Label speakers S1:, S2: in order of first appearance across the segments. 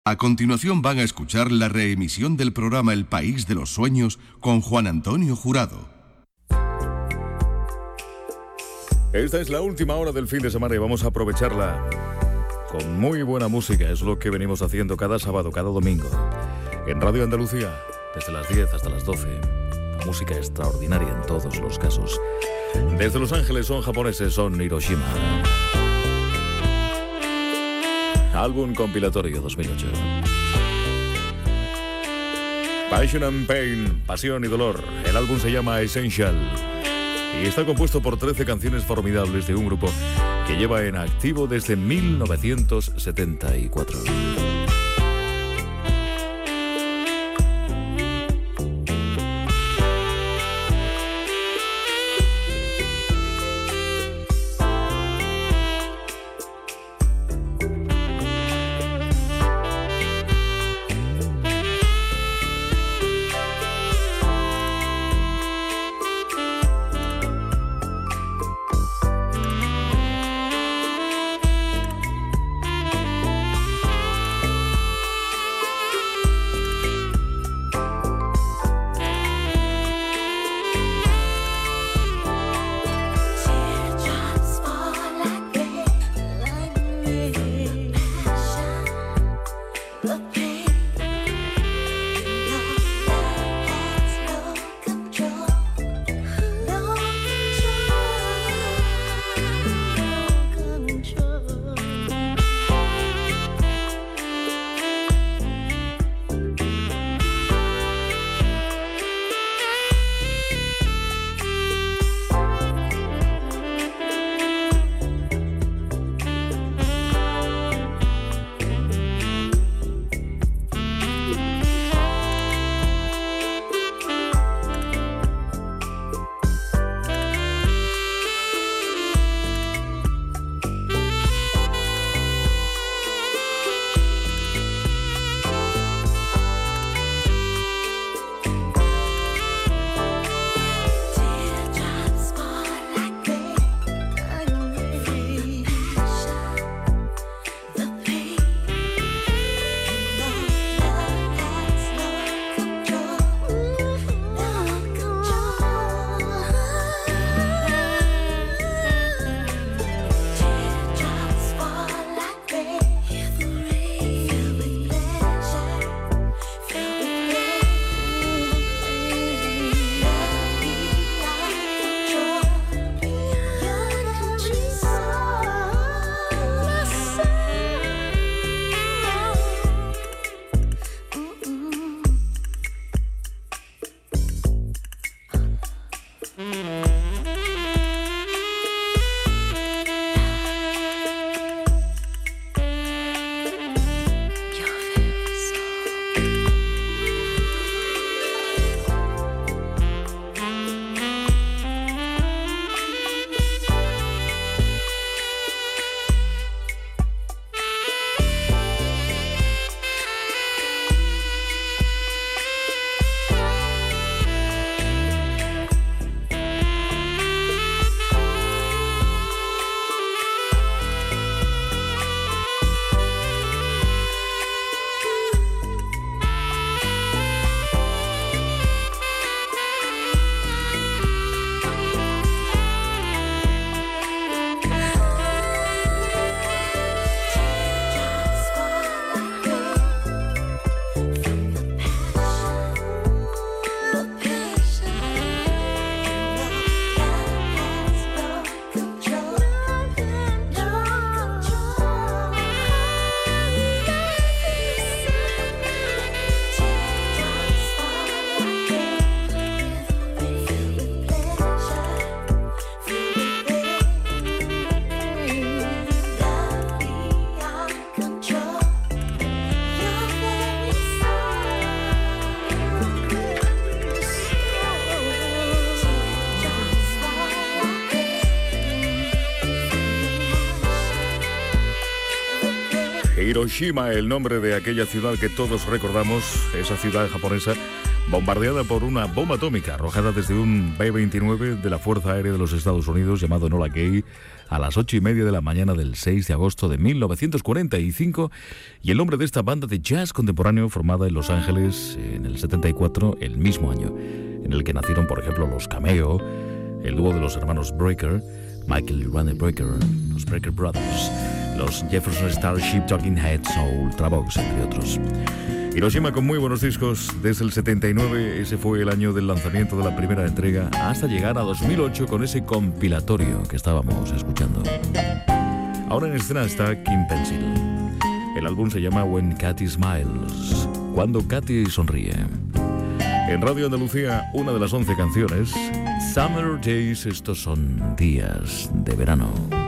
S1: A continuación van a escuchar la reemisión del programa El País de los Sueños con Juan Antonio Jurado.
S2: Esta es la última hora del fin de semana y vamos a aprovecharla con muy buena música. Es lo que venimos haciendo cada sábado, cada domingo. En Radio Andalucía, desde las 10 hasta las 12. Música extraordinaria en todos los casos. Desde Los Ángeles son japoneses, son Hiroshima. Álbum compilatorio 2008. Passion and Pain, Pasión y Dolor. El álbum se llama Essential y está compuesto por 13 canciones formidables de un grupo que lleva en activo desde 1974. Hiroshima, el nombre de aquella ciudad que todos recordamos, esa ciudad japonesa bombardeada por una bomba atómica arrojada desde un B-29 de la Fuerza Aérea de los Estados Unidos llamado Enola Gay a las 8:30 de la mañana del 6 de agosto de 1945, y el nombre de esta banda de jazz contemporáneo formada en Los Ángeles en el 74, el mismo año en el que nacieron, por ejemplo, los Cameo, el dúo de los hermanos Brecker, Michael y Randy Brecker, los Brecker Brothers, los Jefferson Starship, Talking Heads o Ultravox, entre otros. Hiroshima con muy buenos discos desde el 79, ese fue el año del lanzamiento de la primera entrega, hasta llegar a 2008 con ese compilatorio que estábamos escuchando. Ahora en escena está Kim Pencil. El álbum se llama When Katy Smiles, cuando Katy sonríe. En Radio Andalucía, una de las 11 canciones, Summer Days, estos son días de verano.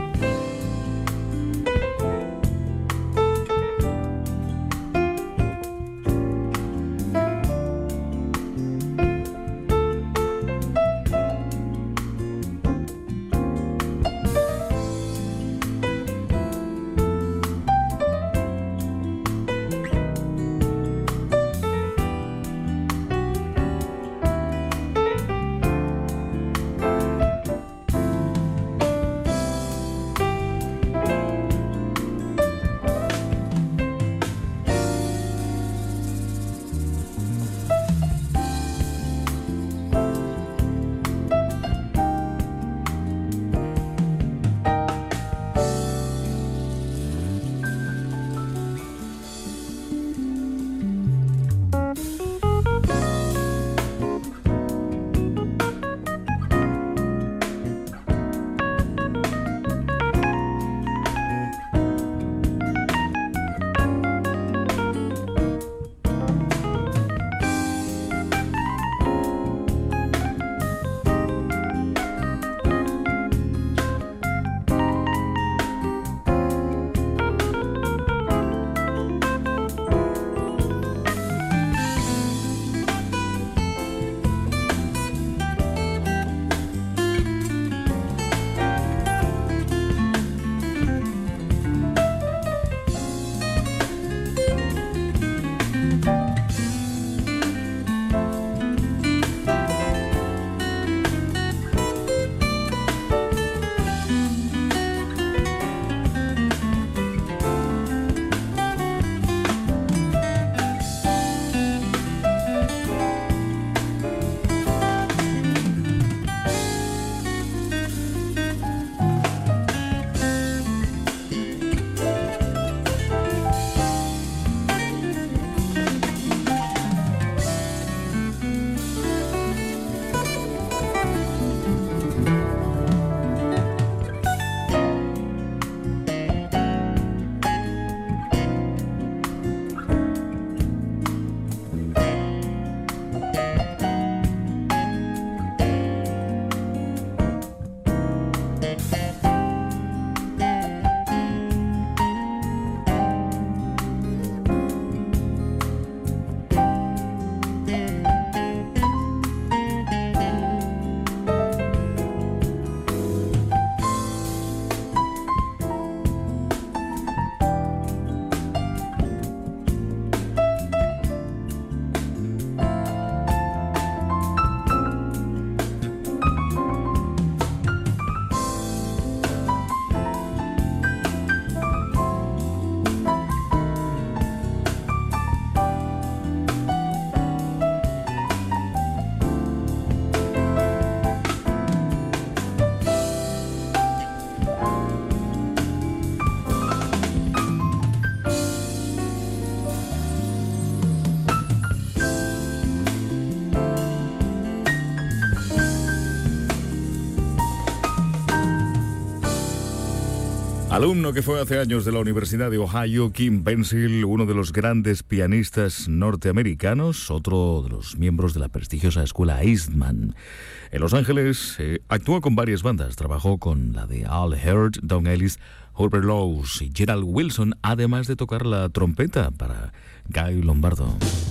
S2: Alumno que fue hace años de la Universidad de Ohio, Kim Pencil, uno de los grandes pianistas norteamericanos, otro de los miembros de la prestigiosa escuela Eastman. En Los Ángeles actuó con varias bandas, trabajó con la de Al Hirt, Don Ellis, Herbert Lowes y Gerald Wilson, además de tocar la trompeta para Guy Lombardo.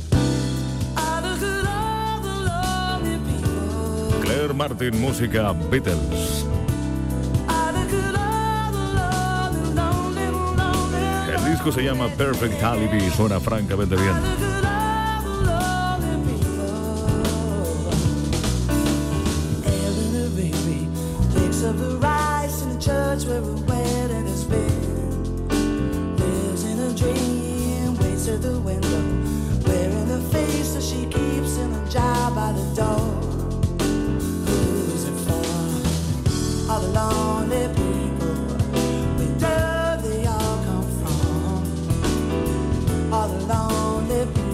S2: Claire Martin, música Beatles. El disco se llama Perfect Alibi y suena francamente bien.
S3: knows where a wedding has been. Lives in a dream, waits at the window, wearing the face that she keeps in a jar by the door. Who's it for? All the lonely people, where do they all come from? All the lonely people.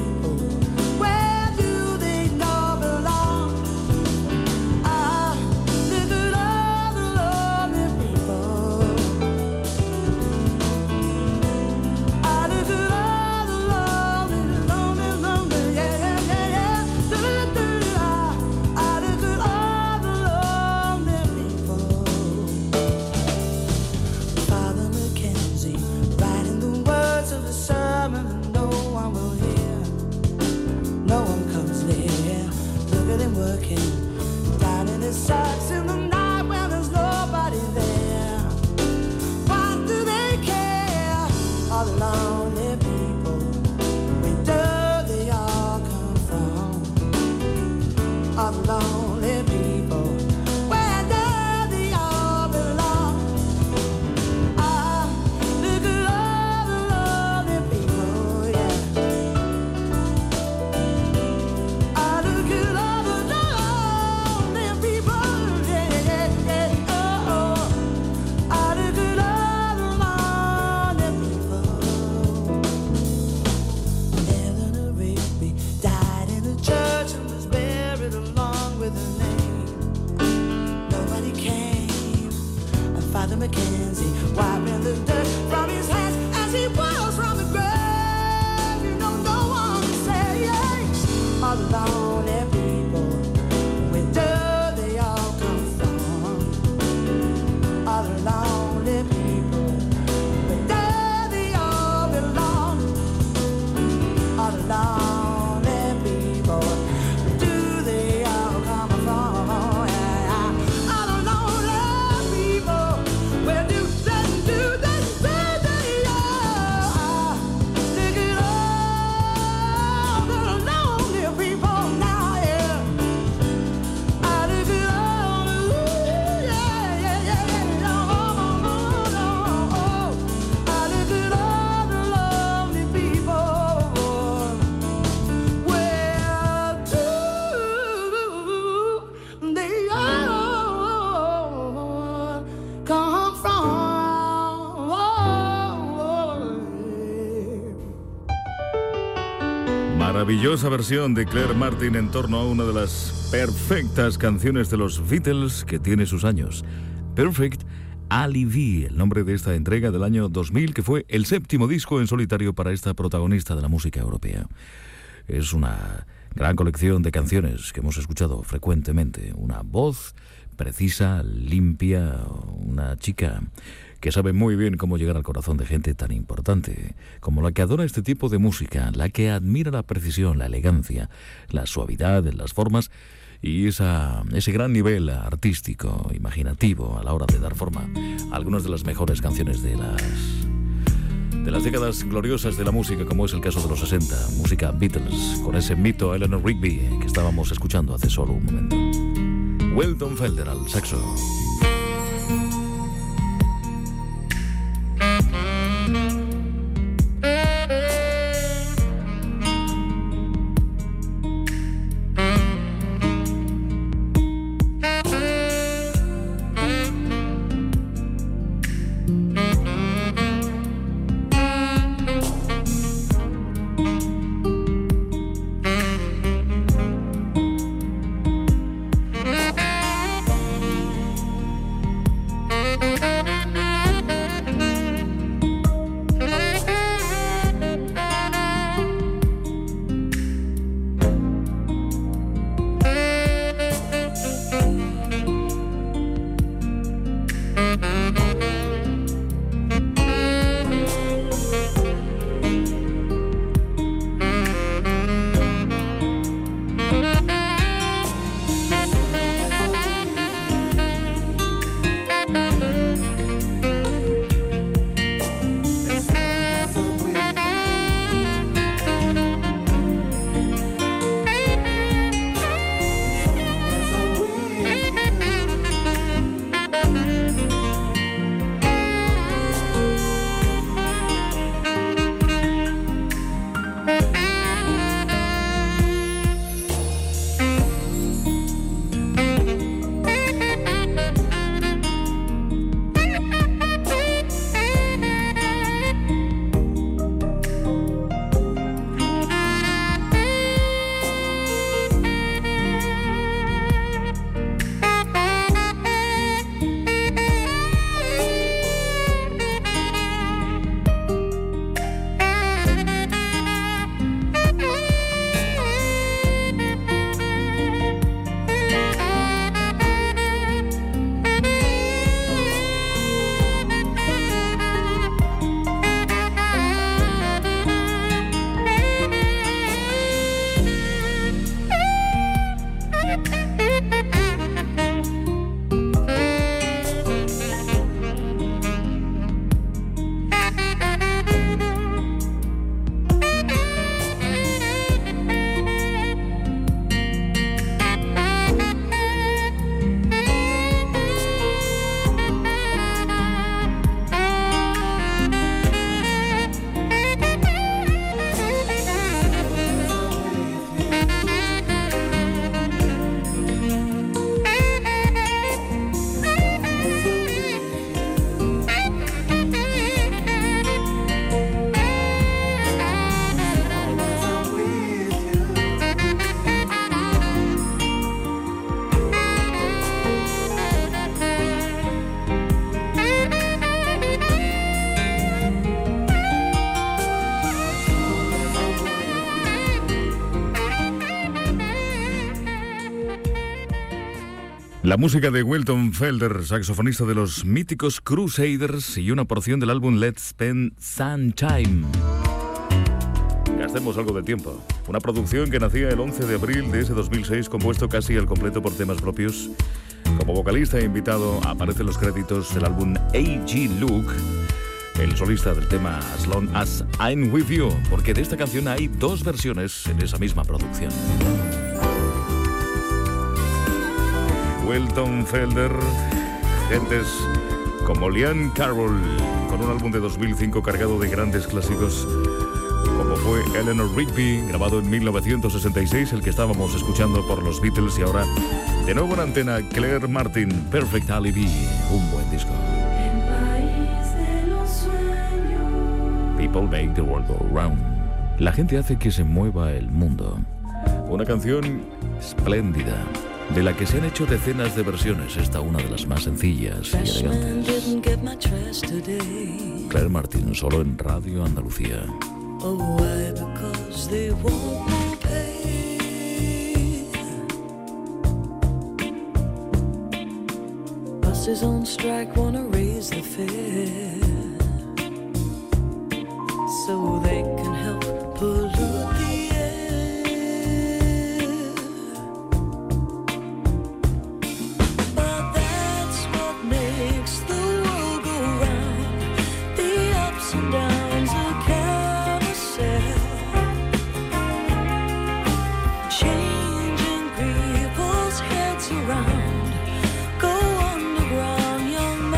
S3: Sucks in the night when there's nobody there. Why do they care? All the lonely people, where do they all come from? All the lonely people, where do they all belong? Ah, look at all the lonely people, yeah. Ah, look at all the lonely people. Father Mackenzie, wiping the dirt from his hands as he walks from the grave. You know, no one can say, yeah. All the lonely people, where do they all come from? All the lonely people, where do they all belong? All the lonely people, where do they all come from?
S2: Maravillosa versión de Claire Martin en torno a una de las perfectas canciones de los Beatles que tiene sus años. Perfect Alibi, el nombre de esta entrega del año 2000, que fue el 7º disco en solitario para esta protagonista de la música europea. Es una gran colección de canciones que hemos escuchado frecuentemente. Una voz precisa, limpia, una chica que sabe muy bien cómo llegar al corazón de gente tan importante como la que adora este tipo de música, la que admira la precisión, la elegancia, la suavidad en las formas y ese gran nivel artístico, imaginativo a la hora de dar forma a algunas de las mejores canciones de las décadas gloriosas de la música, como es el caso de los 60, música Beatles, con ese mito Eleanor Rigby que estábamos escuchando hace solo un momento. Weldon Felder al saxo. La música de Wilton Felder, saxofonista de los míticos Crusaders, y una porción del álbum Let's Spend Some Time. Gastemos algo de tiempo. Una producción que nacía el 11 de abril de ese 2006, compuesto casi al completo por temas propios. Como vocalista e invitado aparecen los créditos del álbum A.G. Luke, el solista del tema As Long As I'm With You, porque de esta canción hay dos versiones en esa misma producción. Wilton Felder, gentes como Liam Carroll, con un álbum de 2005 cargado de grandes clásicos, como fue Eleanor Rigby, grabado en 1966, el que estábamos escuchando por los Beatles, y ahora de nuevo en antena Claire Martin, Perfect Alibi, un buen disco. People make the world go round. La gente hace que se mueva el mundo. Una canción espléndida, de la que se han hecho decenas de versiones, esta una de las más sencillas y elegantes. Claire Martin, solo en Radio Andalucía.
S3: Oh, why? Because they won't pay. Buses on strike wanna raise the fare so they can help pollute the air. But that's what makes the world go round. The ups and downs of changing people's heads around. Go underground, young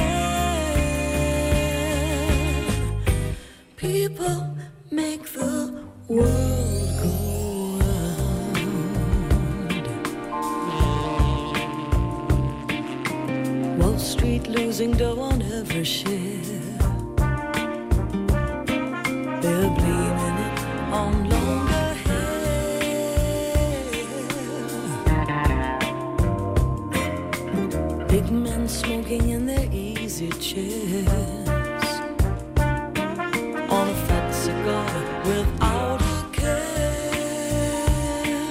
S3: man. People make the world go round. Wall Street losing dough on every share. They're blaming it on longer hair. Big men smoking in their easy chairs on a fat cigar without a care.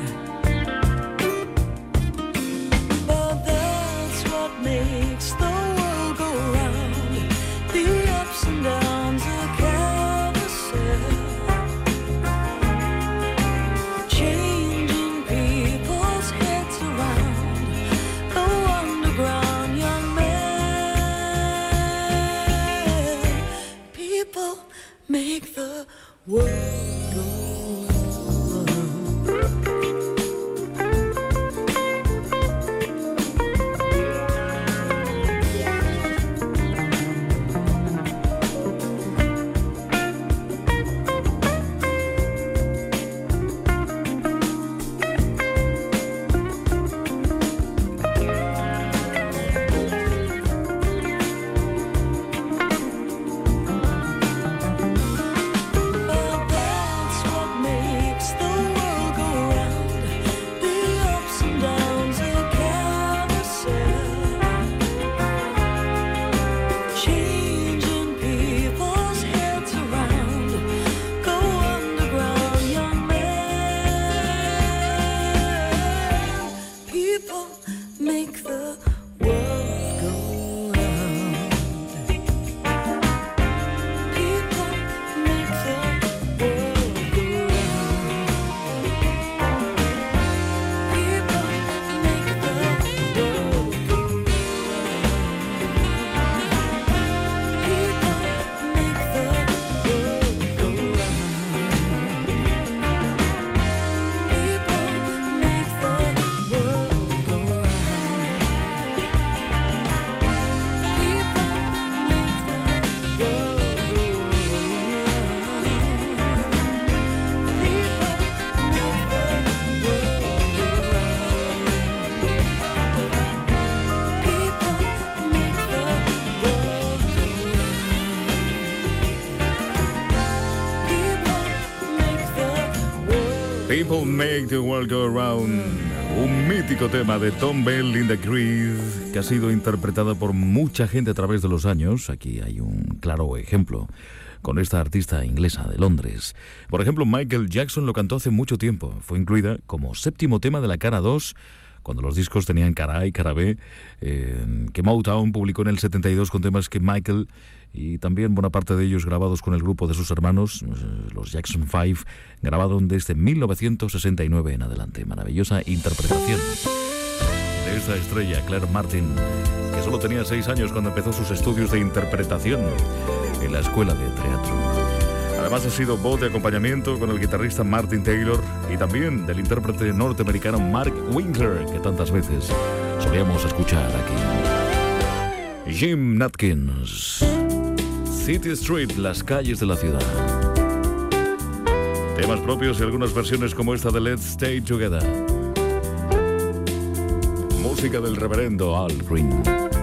S3: But that's what makes the world go round. The ups and downs of changing people's heads around. Go underground, young man. People make the world go
S2: People Make the World Go Round, un mítico tema de Tom Bell, Linda Creed, que ha sido interpretada por mucha gente a través de los años. Aquí hay un claro ejemplo con esta artista inglesa de Londres. Por ejemplo, Michael Jackson lo cantó hace mucho tiempo. Fue incluida como séptimo tema de la cara 2 cuando los discos tenían cara A y cara B, que Motown publicó en el 72 con temas que Michael y también buena parte de ellos grabados con el grupo de sus hermanos, los Jackson 5, grabaron desde 1969 en adelante. Maravillosa interpretación de esta estrella, Claire Martin, que solo tenía 6 años cuando empezó sus estudios de interpretación en la escuela de teatro. Además ha sido voz de acompañamiento con el guitarrista Martin Taylor y también del intérprete norteamericano Mark Winkler, que tantas veces solíamos escuchar aquí. Jim Atkins, City Street, las calles de la ciudad. Temas propios y algunas versiones como esta de Let's Stay Together. Música del reverendo Al Green.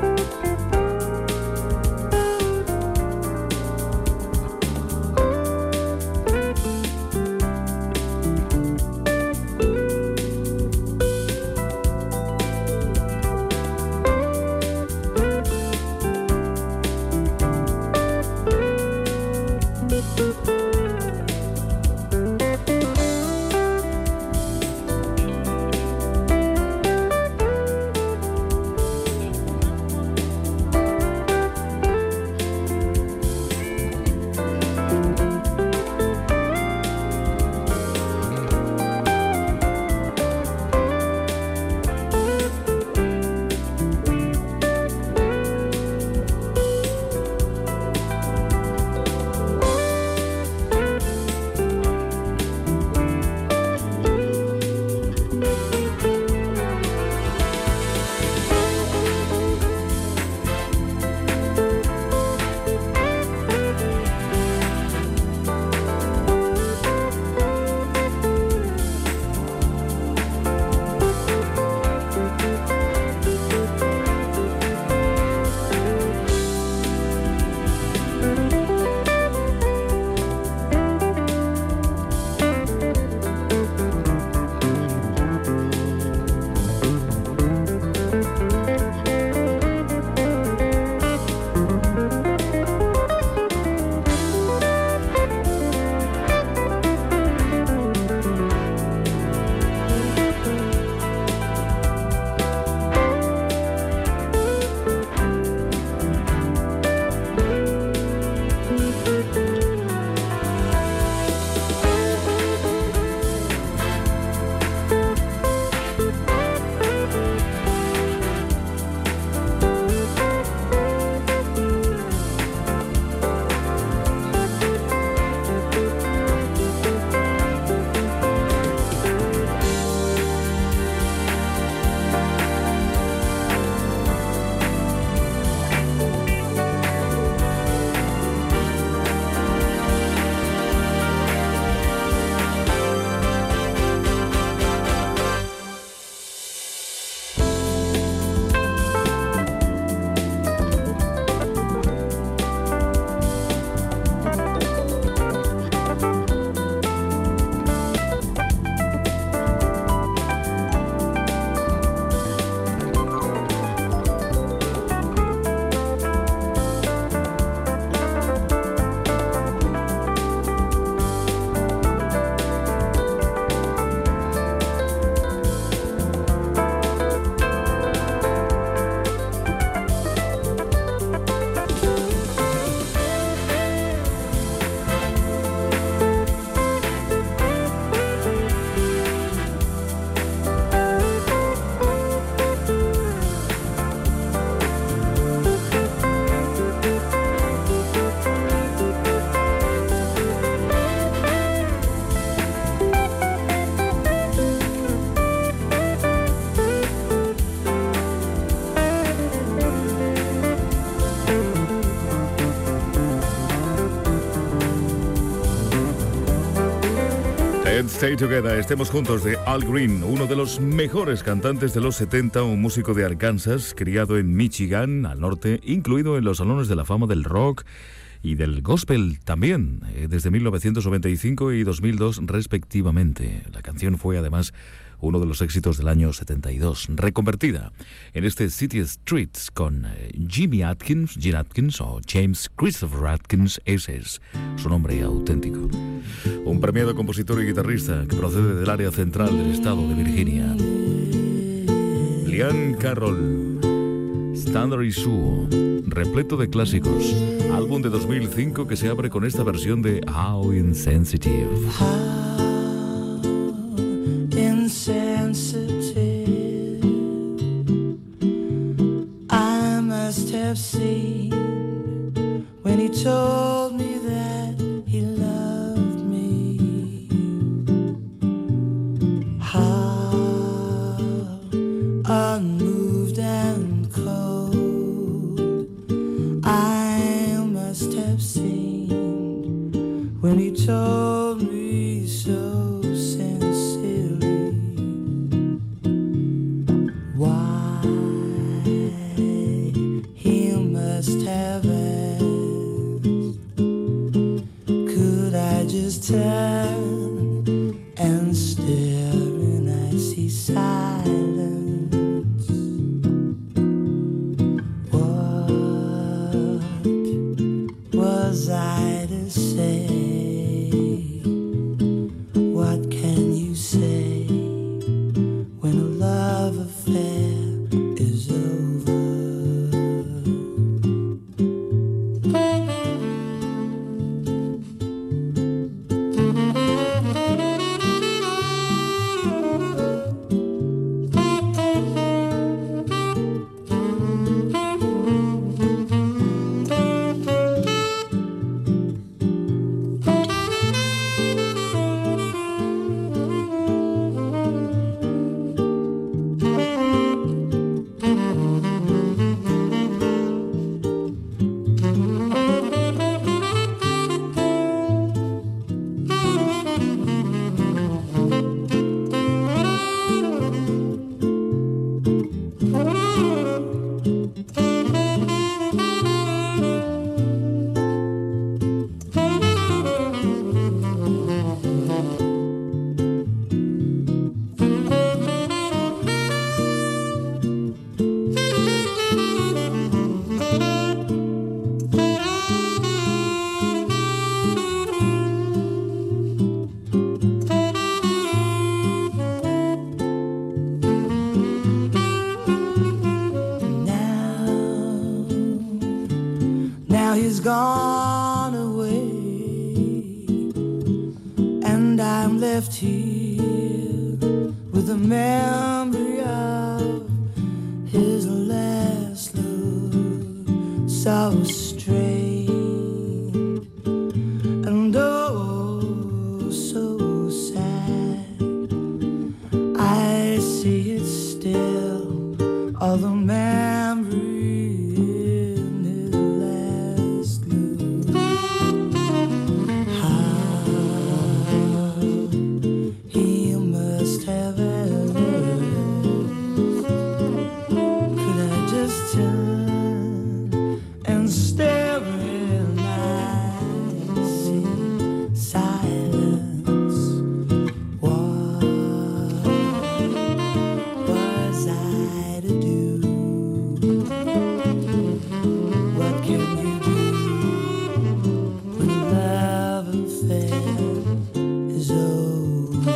S3: Let's Stay Together, estemos juntos, de Al Green, uno de los mejores cantantes de los 70, un músico de Arkansas, criado en Michigan, al norte, incluido en los salones de la fama del rock y del gospel también, desde 1995 y 2002 respectivamente. La canción fue además uno de los éxitos del año 72, reconvertida en este City Streets con Jimmy Atkins, Gene Atkins o James Christopher Atkins, ese es su nombre auténtico. Un premiado compositor y guitarrista que procede del área central del estado de Virginia.
S2: Liam Carroll, Standard Issue, repleto de clásicos. Álbum de 2005 que se abre con esta versión de How Insensitive.
S3: How insensitive I must have seen when he told me that he loved me. How unmoved and cold I must have seemed when he told me so sincerely. Why he must have asked, could I just turn and stare in icy silence? What was I to say? What can you say when a love affair is over? Now he's gone away, and I'm left here with the memory of his last look, so strange and oh so sad. I see it still, all the memory in his last look. How he must have asked, could I just turn and stare in icy silence? What was I to do? What can you do when the love affair is over?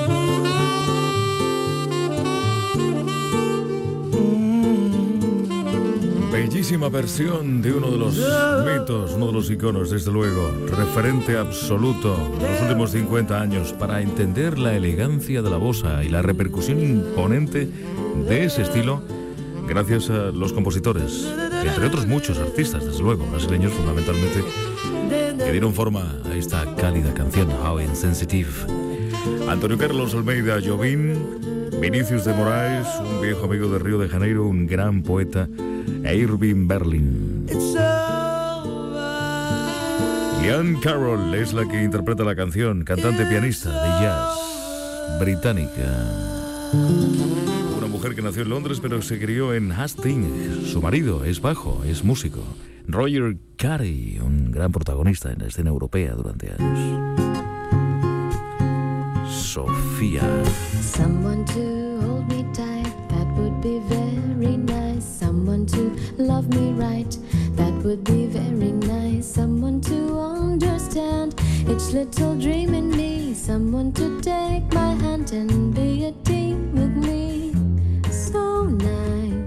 S2: Bellísima versión de uno de los mitos, uno de los iconos, desde luego, referente absoluto de los últimos 50 años para entender la elegancia de la bossa y la repercusión imponente de ese estilo, gracias a los compositores, entre otros muchos artistas, desde luego, brasileños fundamentalmente, que dieron forma a esta cálida canción, How Insensitive. Antonio Carlos Almeida Jobim, Vinicius de Moraes, un viejo amigo de Río de Janeiro, un gran poeta, e Irving Berlin.
S3: It's over.
S2: Liam Carroll es la que interpreta la canción, cantante pianista de jazz británica. Una mujer que nació en Londres pero se crió en Hastings. Su marido es bajo, es músico. Roger Carey, un gran protagonista en la escena europea durante años. Sofía.
S4: Someone to hold me tight, that would be very nice. Someone to love me right, that would be very nice. Someone to understand each little dream in me. Someone to take my hand and be a team with me. So nice.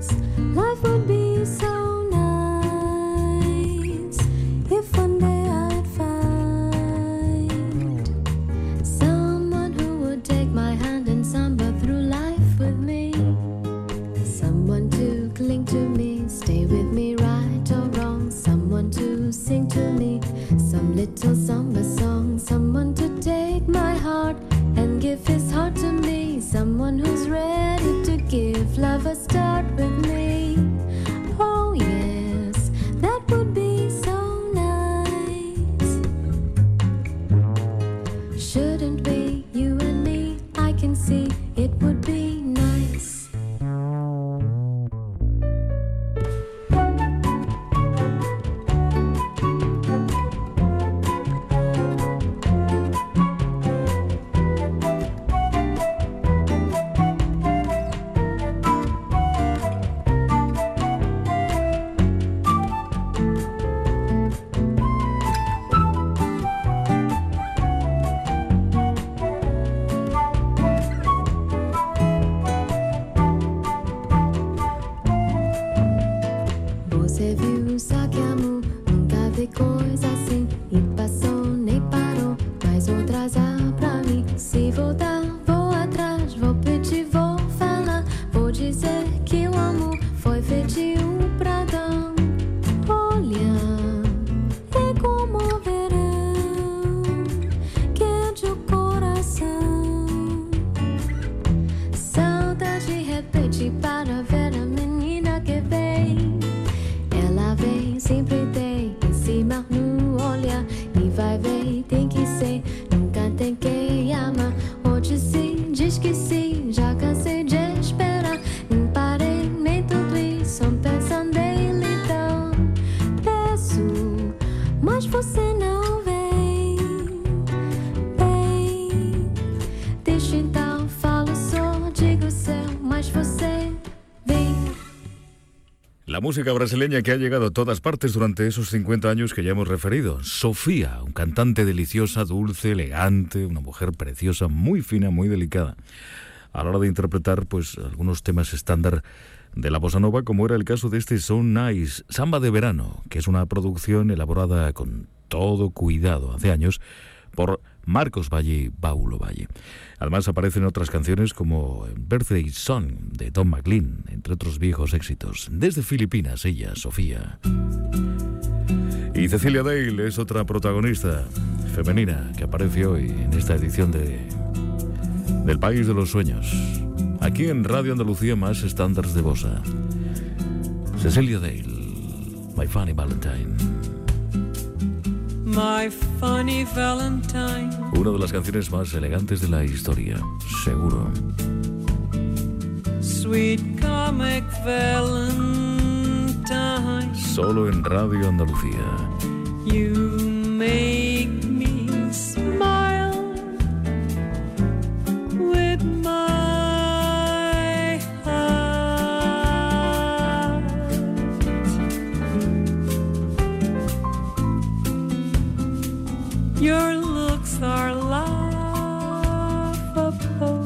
S4: life is hard to me, someone who's ready to give love a start with me. Oh yes, that would be so nice. Shouldn't be you and me, I can see it would be nice. Você viu, só que amor nunca vi coisa assim. E passou, nem parou, mas outras há pra mim. Se voltar, vou atrás, vou pedir, vou falar. Vou dizer que o amor foi feito pra Adão. Olha, é como o verão, quente o coração. Saudade de repente para ver a menina que vem. Ela vem, sempre tem em cima no olhar. E vai ver, tem que ser, nunca tem que amar. Hoje sim, diz que sim, já cansei de esperar. Não parei nem tudo isso, pensando nele então. Peço, mas você não vem. Bem, deixa então, falo só, digo céu, mas você vem.
S2: La música brasileña que ha llegado a todas partes durante esos 50 años que ya hemos referido. Sofía, un cantante deliciosa, dulce, elegante, una mujer preciosa, muy fina, muy delicada. A la hora de interpretar, pues, algunos temas estándar de la bossa nova, como era el caso de este So Nice, Samba de Verano, que es una producción elaborada con todo cuidado hace años por Marcos Valle y Paulo Valle. Además aparecen otras canciones como Birthday Song de Don McLean, entre otros viejos éxitos. Desde Filipinas, ella, Sofía. Y Cecilia Dale es otra protagonista femenina que aparece hoy en esta edición del País de los Sueños. Aquí en Radio Andalucía, más estándares de bossa. Cecilia Dale, My Funny Valentine.
S5: My Funny Valentine.
S2: Una de las canciones más elegantes de la historia, seguro.
S5: Sweet comic Valentine.
S2: Solo en Radio Andalucía.
S5: You make me smile with my heart. Your looks are laughable,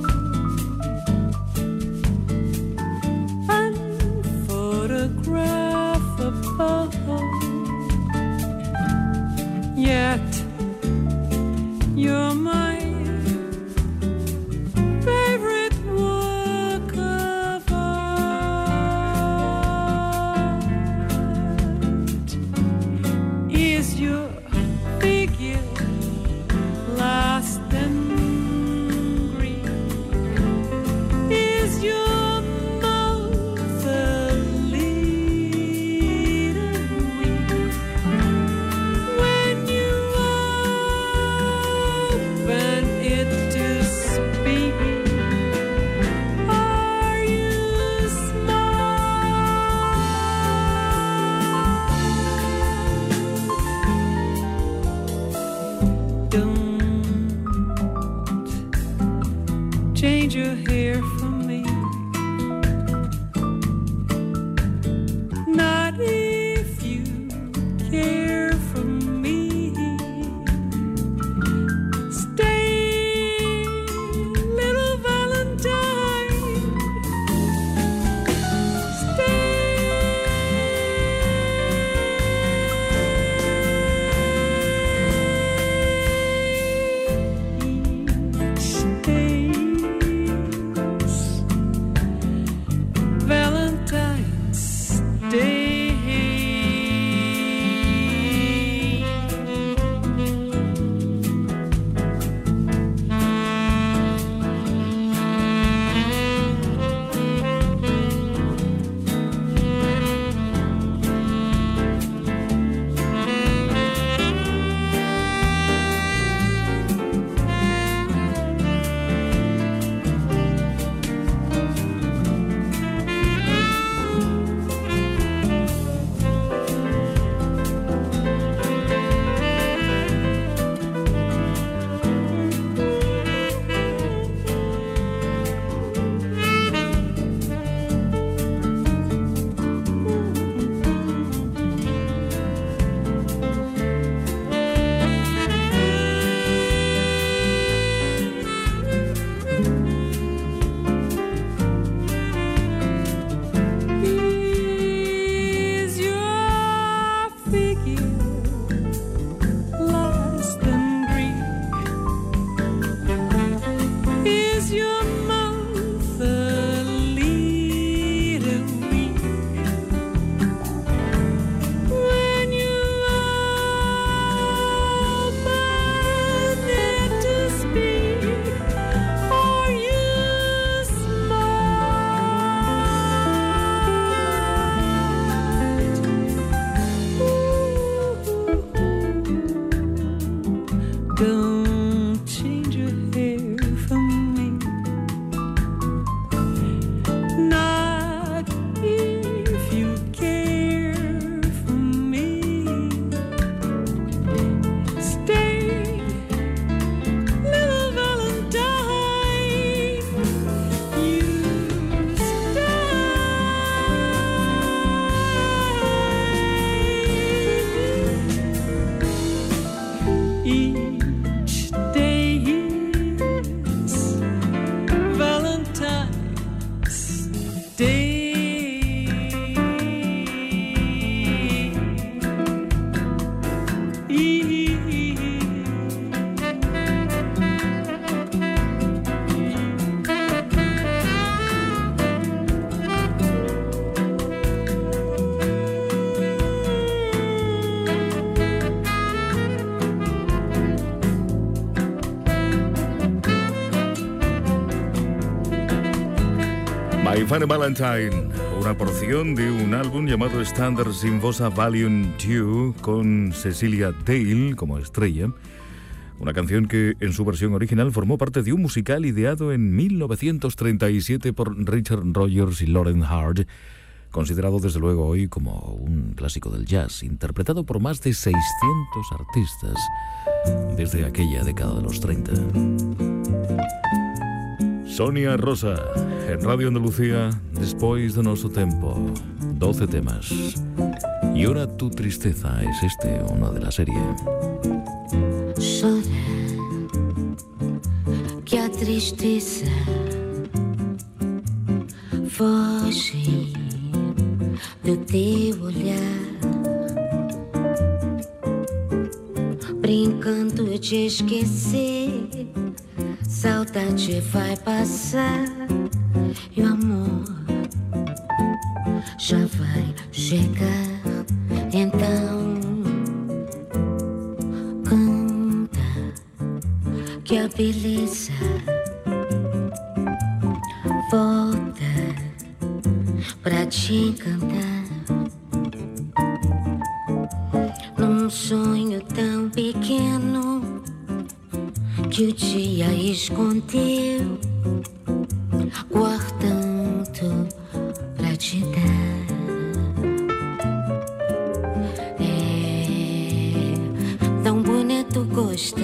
S5: unphotographable, yet you're my favorite work of art. Is your figure last and green? Is your mouth a little weak when you open it to speak? Are you smart? Don't change your hair for me. Not if you care for me. Stay, little Valentine. Stay. stay.
S2: My Funny Valentine, una porción de un álbum llamado Standards in Bossa Volume 2 con Cecilia Dale como estrella. Una canción que en su versión original formó parte de un musical ideado en 1937 por Richard Rogers y Lauren Hart, considerado desde luego hoy como un clásico del jazz, interpretado por más de 600 artistas desde aquella década de los 30. Sonia Rosa, en Radio Andalucía, Despois do Nosso Tempo, 12 temas. Y ahora tu tristeza, es uno de la serie.
S6: Chora, que a tristeza foge do teu olhar, brincando de esquecer. Saudade vai passar e o amor já vai chegar. Então canta que a beleza volta pra te encantar. Num sonho tão pequeno que o dia escondeu, guardando pra te dar. É tão bonito gostar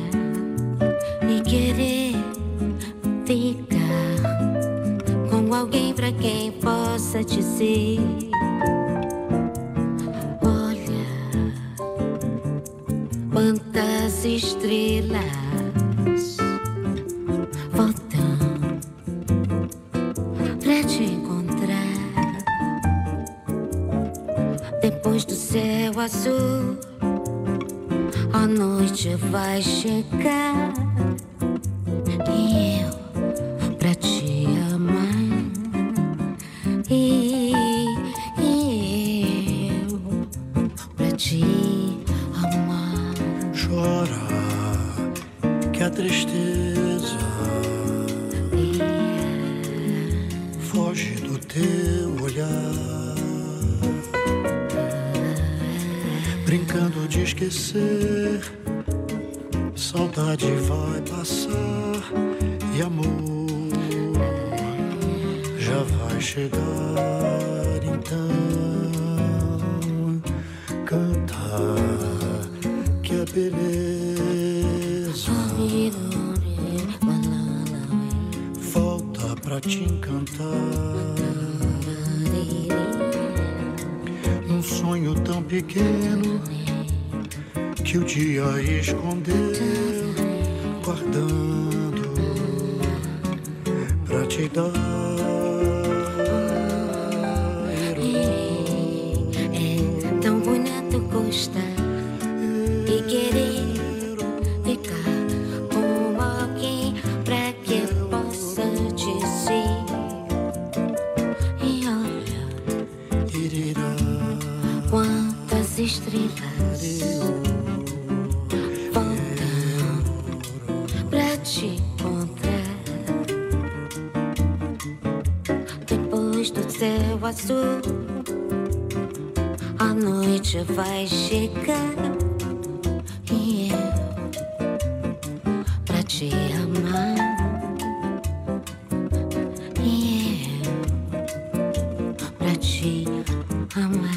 S6: e querer ficar com alguém pra quem possa dizer: olha, quantas estrelas voltam pra te encontrar. Depois do céu azul, a noite vai chegar e eu pra te amar, e eu pra te amar.
S7: Chora, que a tristeza foge do teu olhar, brincando de esquecer. Saudade vai passar e amor já vai chegar. Então canta que a beleza volta pra te encantar. Num sonho tão pequeno que o dia escondeu, guardando pra te dar.
S6: É tão bonito gostar e querer ficar com alguém pra que possa dizer: e olha, quantas estrelas voltam pra te encontrar. Depois do céu azul, a noite vai chegar e eu pra te amar, e eu pra te amar.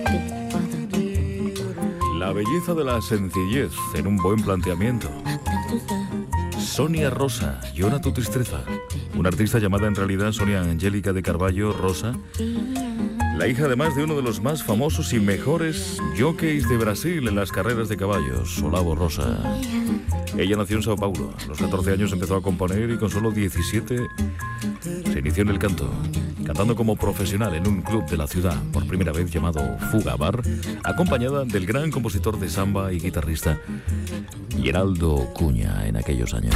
S2: La belleza de la sencillez en un buen planteamiento. Sonia Rosa, llora tu tristeza. Una artista llamada en realidad Sonia Angélica de Carballo Rosa, la hija además de uno de los más famosos y mejores jockeys de Brasil en las carreras de caballos, Olavo Rosa. Ella nació en Sao Paulo. A los 14 años empezó a componer y con solo 17 se inició en el canto, cantando como profesional en un club de la ciudad, por primera vez llamado Fuga Bar, acompañada del gran compositor de samba y guitarrista Geraldo Cunha en aquellos años.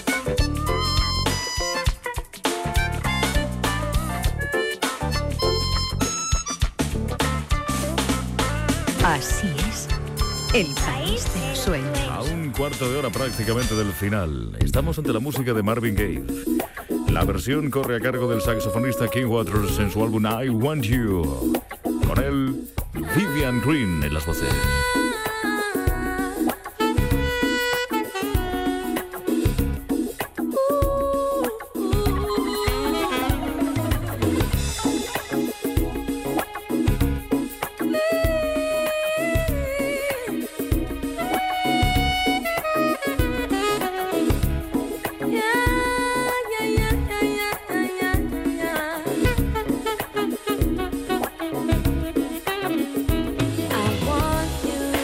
S8: Así es, el país de los sueños.
S2: A un cuarto de hora prácticamente del final, estamos ante la música de Marvin Gaye. La versión corre a cargo del saxofonista King Waters en su álbum I Want You. Con él, Vivian Green en las voces.
S6: I want you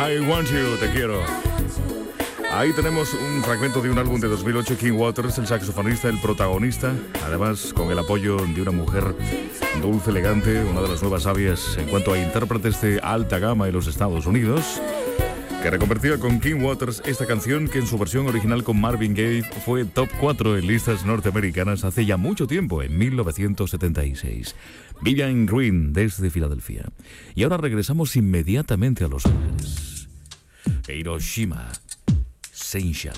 S2: I Want You, te quiero. Ahí tenemos un fragmento de un álbum de 2008, King Waters, el saxofonista, el protagonista, además con el apoyo de una mujer dulce, elegante, una de las nuevas sabias en cuanto a intérpretes de alta gama en los Estados Unidos, que reconvertía con King Waters esta canción que en su versión original con Marvin Gaye fue top 4 en listas norteamericanas hace ya mucho tiempo, en 1976. Vivian Green desde Filadelfia. Y ahora regresamos inmediatamente a Los Ángeles. Hiroshima. Essential.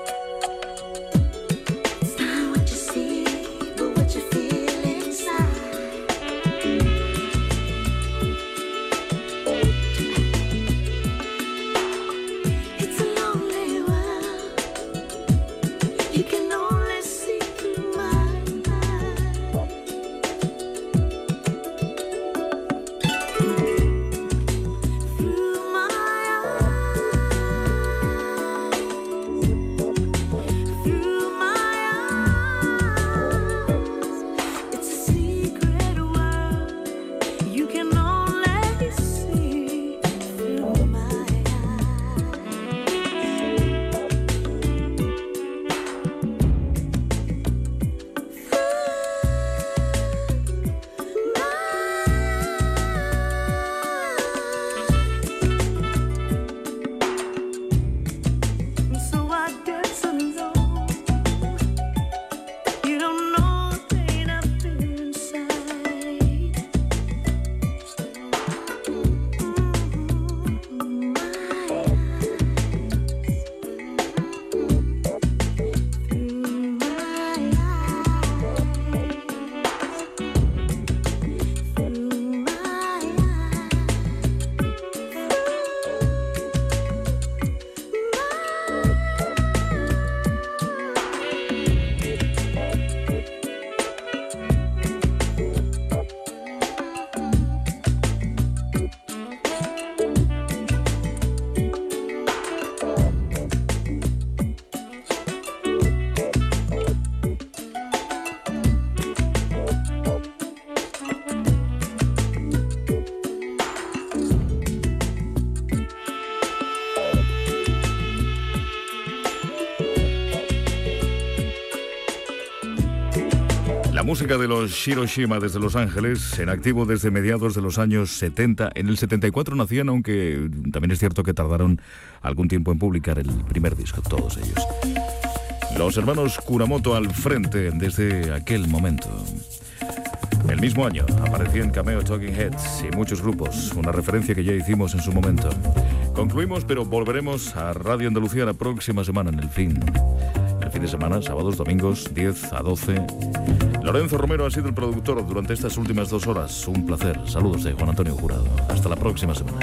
S3: What you see, but what you feel inside.
S2: música de los Hiroshima desde Los Ángeles, en activo desde mediados de los años 70. En el 74 nacían, aunque también es cierto que tardaron algún tiempo en publicar el primer disco, todos ellos. Los hermanos Kuramoto al frente desde aquel momento. El mismo año aparecían Cameo, Talking Heads y muchos grupos, una referencia que ya hicimos en su momento. Concluimos, pero volveremos a Radio Andalucía la próxima semana en el fin de semana, sábados, domingos, 10 a 12. Lorenzo Romero ha sido el productor durante estas últimas 2 horas. Un placer. Saludos de Juan Antonio Jurado. Hasta la próxima semana.